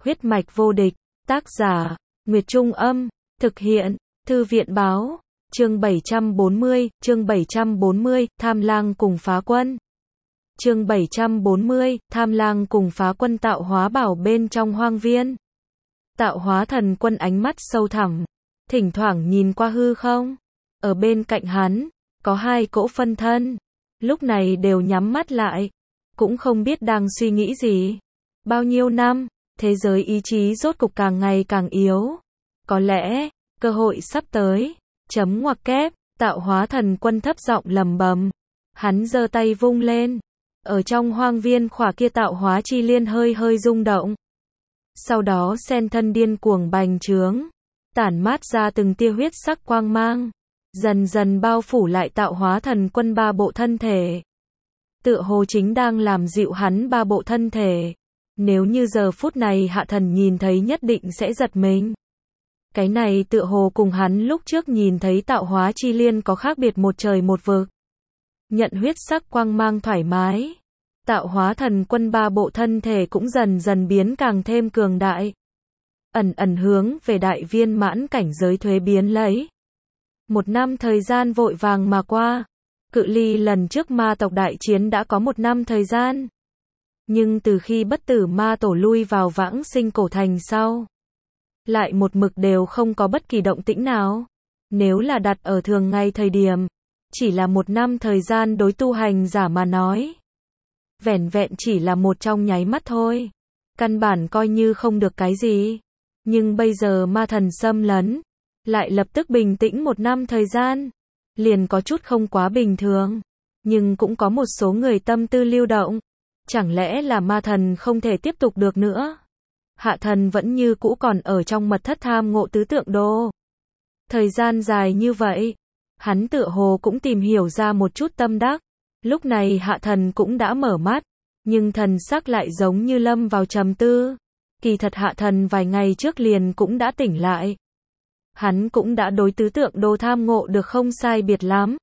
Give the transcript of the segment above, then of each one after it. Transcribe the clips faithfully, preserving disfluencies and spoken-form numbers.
Huyết mạch vô địch, tác giả, Nguyệt Trung Âm, thực hiện, Thư viện Báo, chương bảy trăm bốn mươi, chương bảy trăm bốn mươi, Tham Lang cùng phá quân. Chương bảy trăm bốn mươi, Tham Lang cùng phá quân tạo hóa bảo bên trong hoang viên. Tạo hóa thần quân ánh mắt sâu thẳm, thỉnh thoảng nhìn qua hư không. Ở bên cạnh hắn, có hai cỗ phân thân, lúc này đều nhắm mắt lại, cũng không biết đang suy nghĩ gì. Bao nhiêu năm, thế giới ý chí rốt cục càng ngày càng yếu. Có lẽ, cơ hội sắp tới. Chấm ngoặc kép, tạo hóa thần quân thấp giọng lầm bầm. Hắn giơ tay vung lên. Ở trong hoang viên khỏa kia tạo hóa chi liên hơi hơi rung động. Sau đó sen thân điên cuồng bành trướng, tản mát ra từng tia huyết sắc quang mang, dần dần bao phủ lại tạo hóa thần quân ba bộ thân thể. Tựa hồ chính đang làm dịu hắn ba bộ thân thể. Nếu như giờ phút này hạ thần nhìn thấy nhất định sẽ giật mình. Cái này tựa hồ cùng hắn lúc trước nhìn thấy tạo hóa chi liên có khác biệt một trời một vực. Nhận huyết sắc quang mang thoải mái. Tạo hóa thần quân ba bộ thân thể cũng dần dần biến càng thêm cường đại. Ẩn ẩn hướng về đại viên mãn cảnh giới thuế biến lấy. Một năm thời gian vội vàng mà qua. Cự ly lần trước ma tộc đại chiến đã có một năm thời gian. Nhưng từ khi bất tử ma tổ lui vào vãng sinh cổ thành sau, lại một mực đều không có bất kỳ động tĩnh nào. Nếu là đặt ở thường ngày thời điểm, chỉ là một năm thời gian đối tu hành giả mà nói. Vẻn vẹn chỉ là một trong nháy mắt thôi. Căn bản coi như không được cái gì. Nhưng bây giờ ma thần xâm lấn, lại lập tức bình tĩnh một năm thời gian. Liền có chút không quá bình thường. Nhưng cũng có một số người tâm tư lưu động. Chẳng lẽ là ma thần không thể tiếp tục được nữa? Hạ thần vẫn như cũ còn ở trong mật thất tham ngộ tứ tượng đô. Thời gian dài như vậy, hắn tựa hồ cũng tìm hiểu ra một chút tâm đắc. Lúc này hạ thần cũng đã mở mắt, nhưng thần sắc lại giống như lâm vào trầm tư. Kỳ thật hạ thần vài ngày trước liền cũng đã tỉnh lại. Hắn cũng đã đối tứ tượng đô tham ngộ được không sai biệt lắm.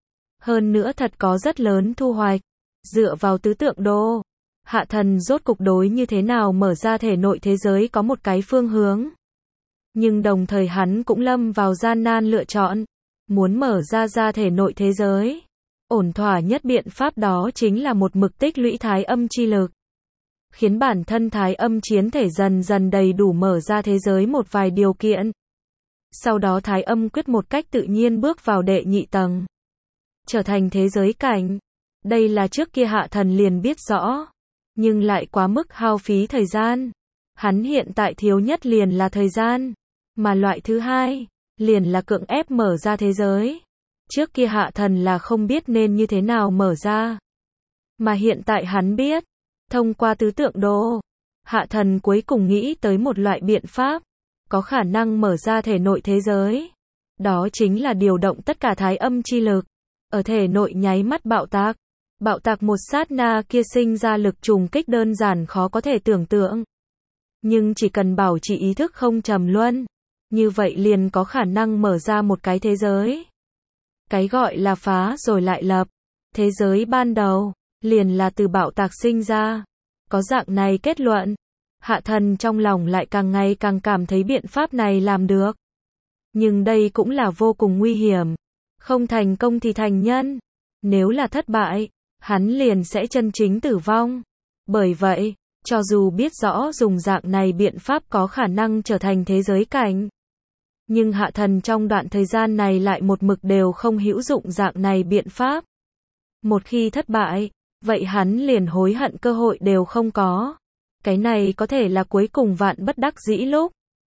Hơn nữa thật có rất lớn thu hoạch. Dựa vào tứ tượng đô, hạ thần rốt cục đối như thế nào mở ra thể nội thế giới có một cái phương hướng. Nhưng đồng thời hắn cũng lâm vào gian nan lựa chọn. Muốn mở ra ra thể nội thế giới. Ổn thỏa nhất biện pháp đó chính là một mực tích lũy thái âm chi lực. Khiến bản thân thái âm chiến thể dần dần đầy đủ mở ra thế giới một vài điều kiện. Sau đó thái âm quyết một cách tự nhiên bước vào đệ nhị tầng. Trở thành thế giới cảnh. Đây là trước kia hạ thần liền biết rõ. Nhưng lại quá mức hao phí thời gian. Hắn hiện tại thiếu nhất liền là thời gian. Mà loại thứ hai, liền là cưỡng ép mở ra thế giới. Trước kia hạ thần là không biết nên như thế nào mở ra. Mà hiện tại hắn biết. Thông qua tứ tượng đô, hạ thần cuối cùng nghĩ tới một loại biện pháp. Có khả năng mở ra thể nội thế giới. Đó chính là điều động tất cả thái âm chi lực. Ở thể nội nháy mắt bạo tạc. Bạo tạc một sát na kia sinh ra lực trùng kích đơn giản khó có thể tưởng tượng. Nhưng chỉ cần bảo trì ý thức không trầm luân, như vậy liền có khả năng mở ra một cái thế giới. Cái gọi là phá rồi lại lập. Thế giới ban đầu, liền là từ bạo tạc sinh ra. Có dạng này kết luận. Hạ thần trong lòng lại càng ngày càng cảm thấy biện pháp này làm được. Nhưng đây cũng là vô cùng nguy hiểm. Không thành công thì thành nhân. Nếu là thất bại, hắn liền sẽ chân chính tử vong. Bởi vậy, cho dù biết rõ dùng dạng này biện pháp có khả năng trở thành thế giới cảnh. Nhưng hạ thần trong đoạn thời gian này lại một mực đều không hữu dụng dạng này biện pháp. Một khi thất bại, vậy hắn liền hối hận cơ hội đều không có. Cái này có thể là cuối cùng vạn bất đắc dĩ lúc.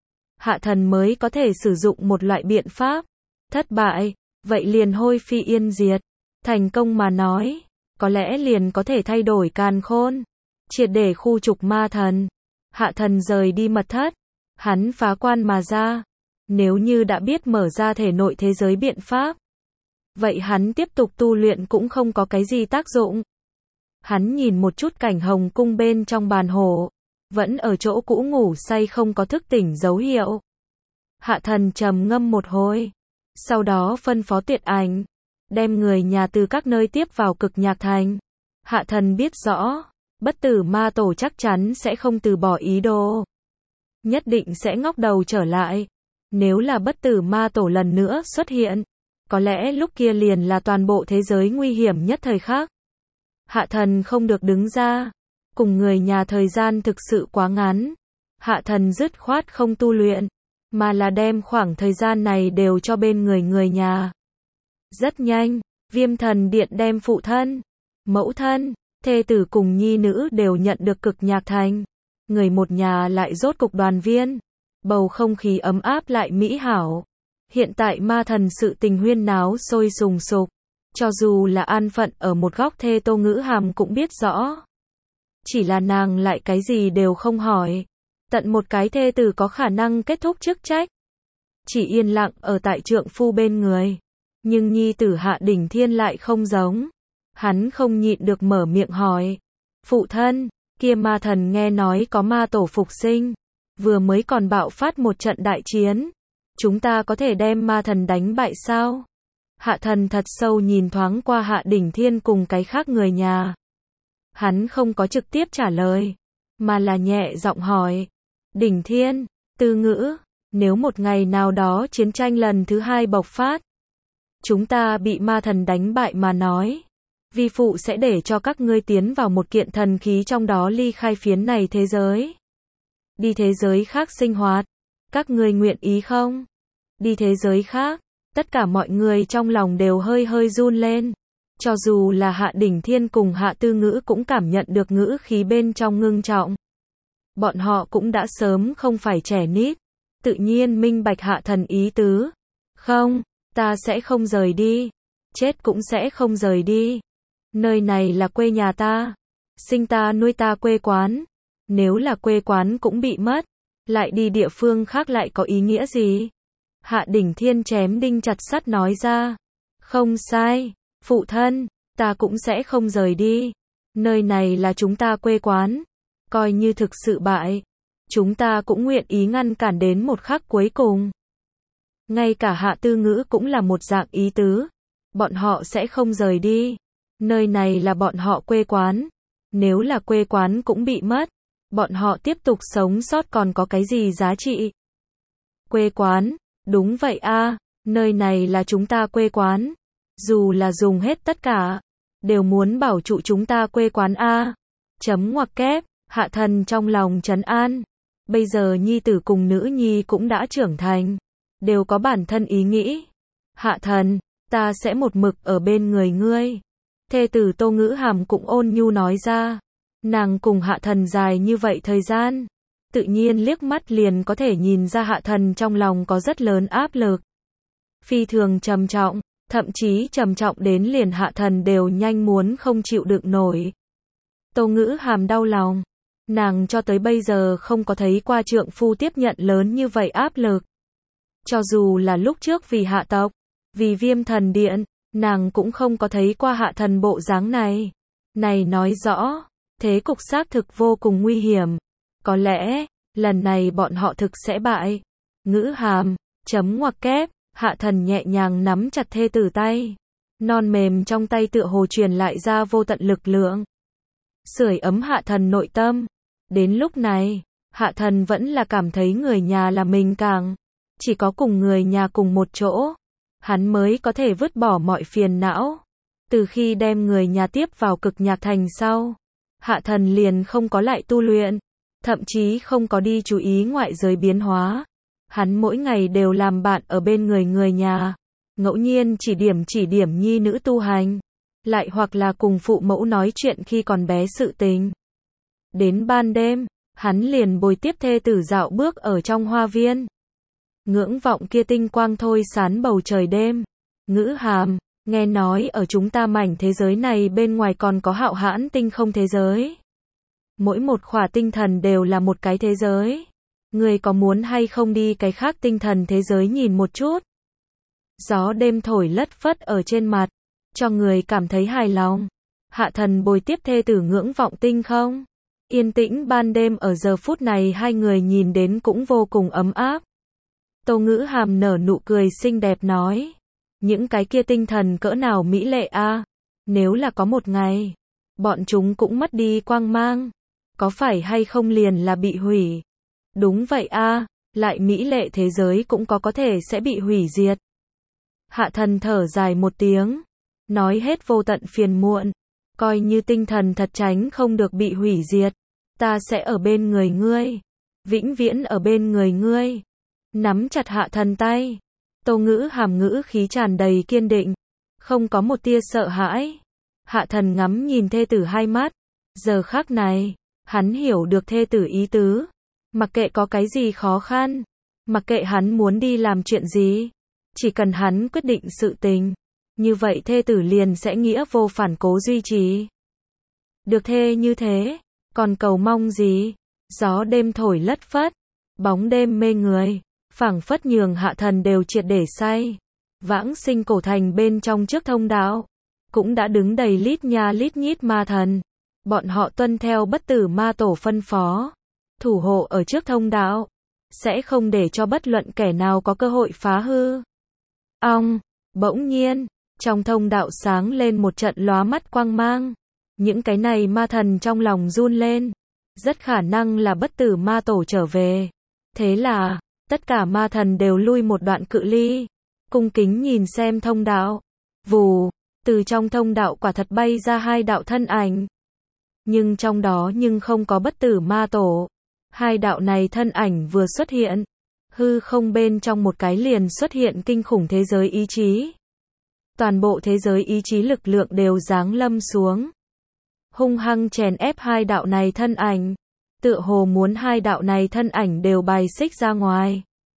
Hạ thần mới có thể sử dụng một loại biện pháp. Thất bại, vậy liền hôi phi yên diệt. Thành công mà nói, có lẽ liền có thể thay đổi càn khôn. Triệt để khu trục ma thần. Hạ thần rời đi mật thất. Hắn phá quan mà ra. Nếu như đã biết mở ra thể nội thế giới biện pháp, vậy hắn tiếp tục tu luyện cũng không có cái gì tác dụng. Hắn nhìn một chút cảnh hồng cung bên trong bàn hổ. Vẫn ở chỗ cũ ngủ say không có thức tỉnh dấu hiệu. Hạ thần trầm ngâm một hồi. Sau đó phân phó Tuyệt Ảnh. Đem người nhà từ các nơi tiếp vào Cực Nhạc Thành. Hạ thần biết rõ. Bất tử ma tổ chắc chắn sẽ không từ bỏ ý đồ. nhất định sẽ ngóc đầu trở lại. Nếu là bất tử ma tổ lần nữa xuất hiện, có lẽ lúc kia liền là toàn bộ thế giới nguy hiểm nhất thời khắc. Hạ thần không được đứng ra, cùng người nhà thời gian thực sự quá ngắn. Hạ thần dứt khoát không tu luyện, mà là đem khoảng thời gian này đều cho bên người người nhà. Rất nhanh, Viêm Thần Điện đem phụ thân, mẫu thân, thê tử cùng nhi nữ đều nhận được Cực Nhạc Thành. Người một nhà lại rốt cục đoàn viên, bầu không khí ấm áp lại mỹ hảo. Hiện tại ma thần sự tình huyên náo sôi sùng sục, cho dù là an phận ở một góc thê Tô Ngữ Hàm cũng biết rõ. Chỉ là nàng lại cái gì đều không hỏi. Tận một cái thê tử có khả năng kết thúc chức trách. Chỉ yên lặng ở tại trượng phu bên người. Nhưng nhi tử Hạ Đỉnh Thiên lại không giống. Hắn không nhịn được mở miệng hỏi. Phụ thân, kia ma thần nghe nói có ma tổ phục sinh. Vừa mới còn bạo phát một trận đại chiến. Chúng ta có thể đem ma thần đánh bại sao? Hạ thần thật sâu nhìn thoáng qua Hạ Đỉnh Thiên cùng cái khác người nhà. Hắn không có trực tiếp trả lời, mà là nhẹ giọng hỏi. Đỉnh Thiên, Tư Ngữ, nếu một ngày nào đó chiến tranh lần thứ hai bộc phát, chúng ta bị ma thần đánh bại mà nói, vi phụ sẽ để cho các ngươi tiến vào một kiện thần khí trong đó ly khai phiến này thế giới. Đi thế giới khác sinh hoạt, các ngươi nguyện ý không? Đi thế giới khác, tất cả mọi người trong lòng đều hơi hơi run lên. Cho dù là Hạ Đỉnh Thiên cùng Hạ Tư Ngữ cũng cảm nhận được ngữ khí bên trong ngưng trọng. Bọn họ cũng đã sớm không phải trẻ nít, tự nhiên minh bạch Hạ thần ý tứ. Không, ta sẽ không rời đi, chết cũng sẽ không rời đi. Nơi này là quê nhà ta, sinh ta nuôi ta quê quán. Nếu là quê quán cũng bị mất, lại đi địa phương khác lại có ý nghĩa gì? Hạ Đỉnh Thiên chém đinh chặt sắt nói ra. Không sai, phụ thân, ta cũng sẽ không rời đi. Nơi này là chúng ta quê quán. Coi như thực sự bại, chúng ta cũng nguyện ý ngăn cản đến một khắc cuối cùng. Ngay cả Hạ Tư Ngữ cũng là một dạng ý tứ. Bọn họ sẽ không rời đi. Nơi này là bọn họ quê quán. Nếu là quê quán cũng bị mất, bọn họ tiếp tục sống sót còn có cái gì giá trị? Quê quán, đúng vậy a, nơi này là chúng ta quê quán. Dù là dùng hết tất cả, đều muốn bảo trụ chúng ta quê quán a. Chấm ngoặc kép, Hạ thần trong lòng trấn an. Bây giờ nhi tử cùng nữ nhi cũng đã trưởng thành, đều có bản thân ý nghĩ. Hạ thần, ta sẽ một mực ở bên người ngươi. Thê tử Tô Ngữ Hàm cũng ôn nhu nói ra. Nàng cùng Hạ thần dài như vậy thời gian, tự nhiên liếc mắt liền có thể nhìn ra Hạ thần trong lòng có rất lớn áp lực. Phi thường trầm trọng, thậm chí trầm trọng đến liền Hạ thần đều nhanh muốn không chịu đựng nổi. Tô Ngữ Hàm đau lòng. Nàng cho tới bây giờ không có thấy qua trượng phu tiếp nhận lớn như vậy áp lực. Cho dù là lúc trước vì Hạ tộc, vì Viêm Thần Điện, nàng cũng không có thấy qua Hạ thần bộ dáng này. Này nói rõ, thế cục xác thực vô cùng nguy hiểm. Có lẽ, lần này bọn họ thực sẽ bại. Ngữ Hàm, chấm ngoặc kép, Hạ thần nhẹ nhàng nắm chặt thê tử tay. Non mềm trong tay tựa hồ truyền lại ra vô tận lực lượng. Sưởi ấm Hạ thần nội tâm. Đến lúc này, Hạ thần vẫn là cảm thấy người nhà là mình càng. Chỉ có cùng người nhà cùng một chỗ, hắn mới có thể vứt bỏ mọi phiền não. Từ khi đem người nhà tiếp vào Cực Nhạc Thành sau, Hạ thần liền không có lại tu luyện, thậm chí không có đi chú ý ngoại giới biến hóa. Hắn mỗi ngày đều làm bạn ở bên người người nhà, ngẫu nhiên chỉ điểm chỉ điểm nhi nữ tu hành, lại hoặc là cùng phụ mẫu nói chuyện khi còn bé sự tình. Đến ban đêm, hắn liền bồi tiếp thê tử dạo bước ở trong hoa viên. Ngưỡng vọng kia tinh quang thôi sán bầu trời đêm. Ngữ Hàm, nghe nói ở chúng ta mảnh thế giới này bên ngoài còn có hạo hãn tinh không thế giới. Mỗi một khỏa tinh thần đều là một cái thế giới. Người có muốn hay không đi cái khác tinh thần thế giới nhìn một chút? Gió đêm thổi lất phất ở trên mặt, cho người cảm thấy hài lòng. Hạ thần bồi tiếp thê tử ngưỡng vọng tinh không. Yên tĩnh ban đêm ở giờ phút này hai người nhìn đến cũng vô cùng ấm áp. Tô Ngữ Hàm nở nụ cười xinh đẹp nói. Những cái kia tinh thần cỡ nào mỹ lệ a, nếu là có một ngày, bọn chúng cũng mất đi quang mang, có phải hay không liền là bị hủy. Đúng vậy a, lại mỹ lệ thế giới cũng có có thể sẽ bị hủy diệt. Hạ thần thở dài một tiếng, nói hết vô tận phiền muộn, coi như tinh thần thật tránh không được bị hủy diệt, ta sẽ ở bên người ngươi, vĩnh viễn ở bên người ngươi. Nắm chặt hạ thần tay, Tô Ngữ Hàm ngữ khí tràn đầy kiên định, không có một tia sợ hãi. Hạ thần ngắm nhìn thê tử hai mắt, giờ khắc này, hắn hiểu được thê tử ý tứ, mặc kệ có cái gì khó khăn, mặc kệ hắn muốn đi làm chuyện gì, chỉ cần hắn quyết định sự tình, như vậy thê tử liền sẽ nghĩa vô phản cố duy trì. Được thê như thế, còn cầu mong gì? Gió đêm thổi lất phất, bóng đêm mê người, phảng phất nhường hạ thần đều triệt để say. Vãng sinh cổ thành bên trong trước thông đạo, cũng đã đứng đầy lít nha lít nhít ma thần. Bọn họ tuân theo bất tử ma tổ phân phó, thủ hộ ở trước thông đạo, sẽ không để cho bất luận kẻ nào có cơ hội phá hư. Ong, bỗng nhiên, trong thông đạo sáng lên một trận lóa mắt quang mang. Những cái này ma thần trong lòng run lên, rất khả năng là bất tử ma tổ trở về. Thế là, tất cả ma thần đều lui một đoạn cự ly, cung kính nhìn xem thông đạo. Vù, từ trong thông đạo quả thật bay ra hai đạo thân ảnh. Nhưng trong đó nhưng không có bất tử ma tổ. Hai đạo này thân ảnh vừa xuất hiện, hư không bên trong một cái liền xuất hiện kinh khủng thế giới ý chí. Toàn bộ thế giới ý chí lực lượng đều giáng lâm xuống, hung hăng chèn ép hai đạo này thân ảnh, tựa hồ muốn hai đạo này thân ảnh đều bài xích ra ngoài.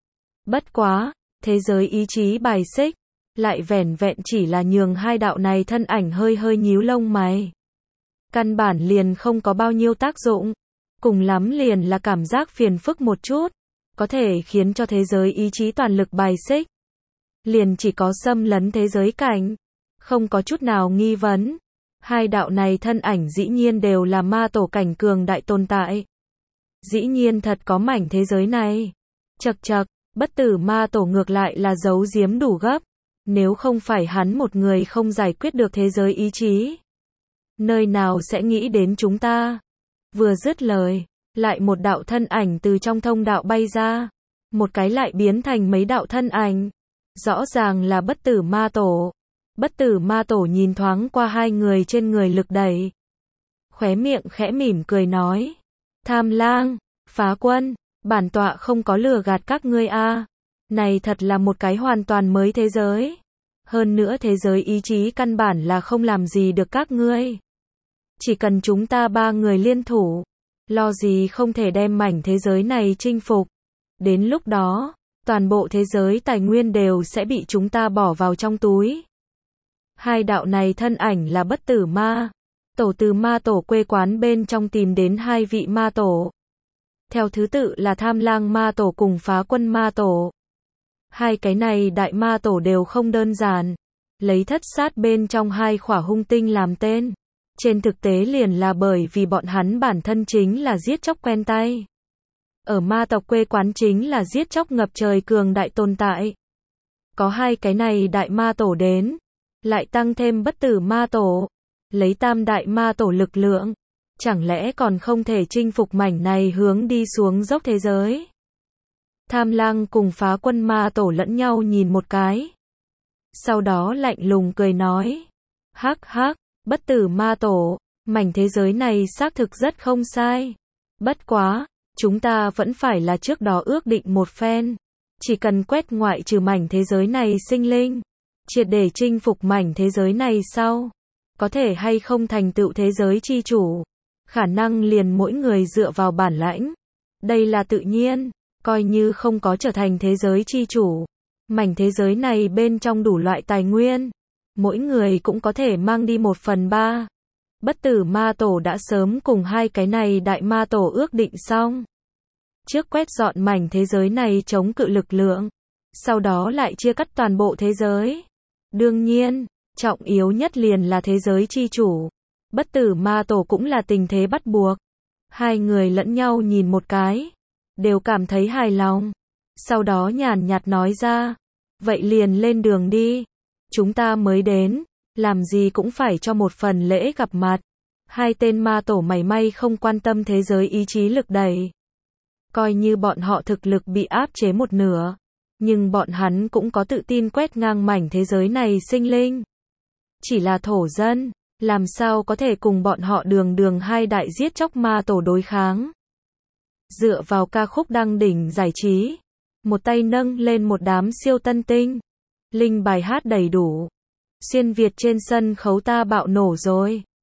Bất quá, thế giới ý chí bài xích, lại vẻn vẹn chỉ là nhường hai đạo này thân ảnh hơi hơi nhíu lông mày. Căn bản liền không có bao nhiêu tác dụng, cùng lắm liền là cảm giác phiền phức một chút, có thể khiến cho thế giới ý chí toàn lực bài xích. Liền chỉ có xâm lấn thế giới cảnh, không có chút nào nghi vấn. Hai đạo này thân ảnh dĩ nhiên đều là ma tổ cảnh cường đại tồn tại. Dĩ nhiên thật có mảnh thế giới này. Chậc chậc, bất tử ma tổ ngược lại là giấu giếm đủ gấp. Nếu không phải hắn một người không giải quyết được thế giới ý chí, nơi nào sẽ nghĩ đến chúng ta. Vừa dứt lời, lại một đạo thân ảnh từ trong thông đạo bay ra, một cái lại biến thành mấy đạo thân ảnh. Rõ ràng là bất tử ma tổ. Bất tử ma tổ nhìn thoáng qua hai người trên người lực đẩy, khóe miệng khẽ mỉm cười nói: Tham Lang, Phá Quân, bản tọa không có lừa gạt các ngươi a. Này thật là một cái hoàn toàn mới thế giới. Hơn nữa thế giới ý chí căn bản là không làm gì được các ngươi. Chỉ cần chúng ta ba người liên thủ, lo gì không thể đem mảnh thế giới này chinh phục. Đến lúc đó, toàn bộ thế giới tài nguyên đều sẽ bị chúng ta bỏ vào trong túi. Hai đạo này thân ảnh là bất tử ma tổ từ ma tổ quê quán bên trong tìm đến hai vị ma tổ. Theo thứ tự là Tham Lang ma tổ cùng Phá Quân ma tổ. Hai cái này đại ma tổ đều không đơn giản, lấy thất sát bên trong hai khỏa hung tinh làm tên. Trên thực tế liền là bởi vì bọn hắn bản thân chính là giết chóc quen tay. Ở ma tộc quê quán chính là giết chóc ngập trời cường đại tồn tại. Có hai cái này đại ma tổ đến, lại tăng thêm bất tử ma tổ, lấy tam đại ma tổ lực lượng, chẳng lẽ còn không thể chinh phục mảnh này hướng đi xuống dốc thế giới. Tham Lang cùng Phá Quân ma tổ lẫn nhau nhìn một cái, sau đó lạnh lùng cười nói: Hắc hắc, bất tử ma tổ, mảnh thế giới này xác thực rất không sai. Bất quá, chúng ta vẫn phải là trước đó ước định một phen, chỉ cần quét ngoại trừ mảnh thế giới này sinh linh, triệt để chinh phục mảnh thế giới này sau, có thể hay không thành tựu thế giới chi chủ, khả năng liền mỗi người dựa vào bản lãnh. Đây là tự nhiên, coi như không có trở thành thế giới chi chủ, mảnh thế giới này bên trong đủ loại tài nguyên, mỗi người cũng có thể mang đi một phần ba. Bất tử ma tổ đã sớm cùng hai cái này đại ma tổ ước định xong, trước quét dọn mảnh thế giới này chống cự lực lượng, sau đó lại chia cắt toàn bộ thế giới. Đương nhiên, trọng yếu nhất liền là thế giới chi chủ. Bất tử ma tổ cũng là tình thế bắt buộc. Hai người lẫn nhau nhìn một cái, đều cảm thấy hài lòng. Sau đó nhàn nhạt nói ra: Vậy liền lên đường đi. Chúng ta mới đến, làm gì cũng phải cho một phần lễ gặp mặt. Hai tên ma tổ mảy may không quan tâm thế giới ý chí lực đẩy. Coi như bọn họ thực lực bị áp chế một nửa, nhưng bọn hắn cũng có tự tin quét ngang mảnh thế giới này sinh linh. Chỉ là thổ dân, làm sao có thể cùng bọn họ đường đường hai đại giết chóc ma tổ đối kháng. Dựa vào ca khúc đăng đỉnh giải trí, một tay nâng lên một đám siêu tân tinh, linh bài hát đầy đủ. Xuyên Việt trên sân khấu ta bạo nổ rồi.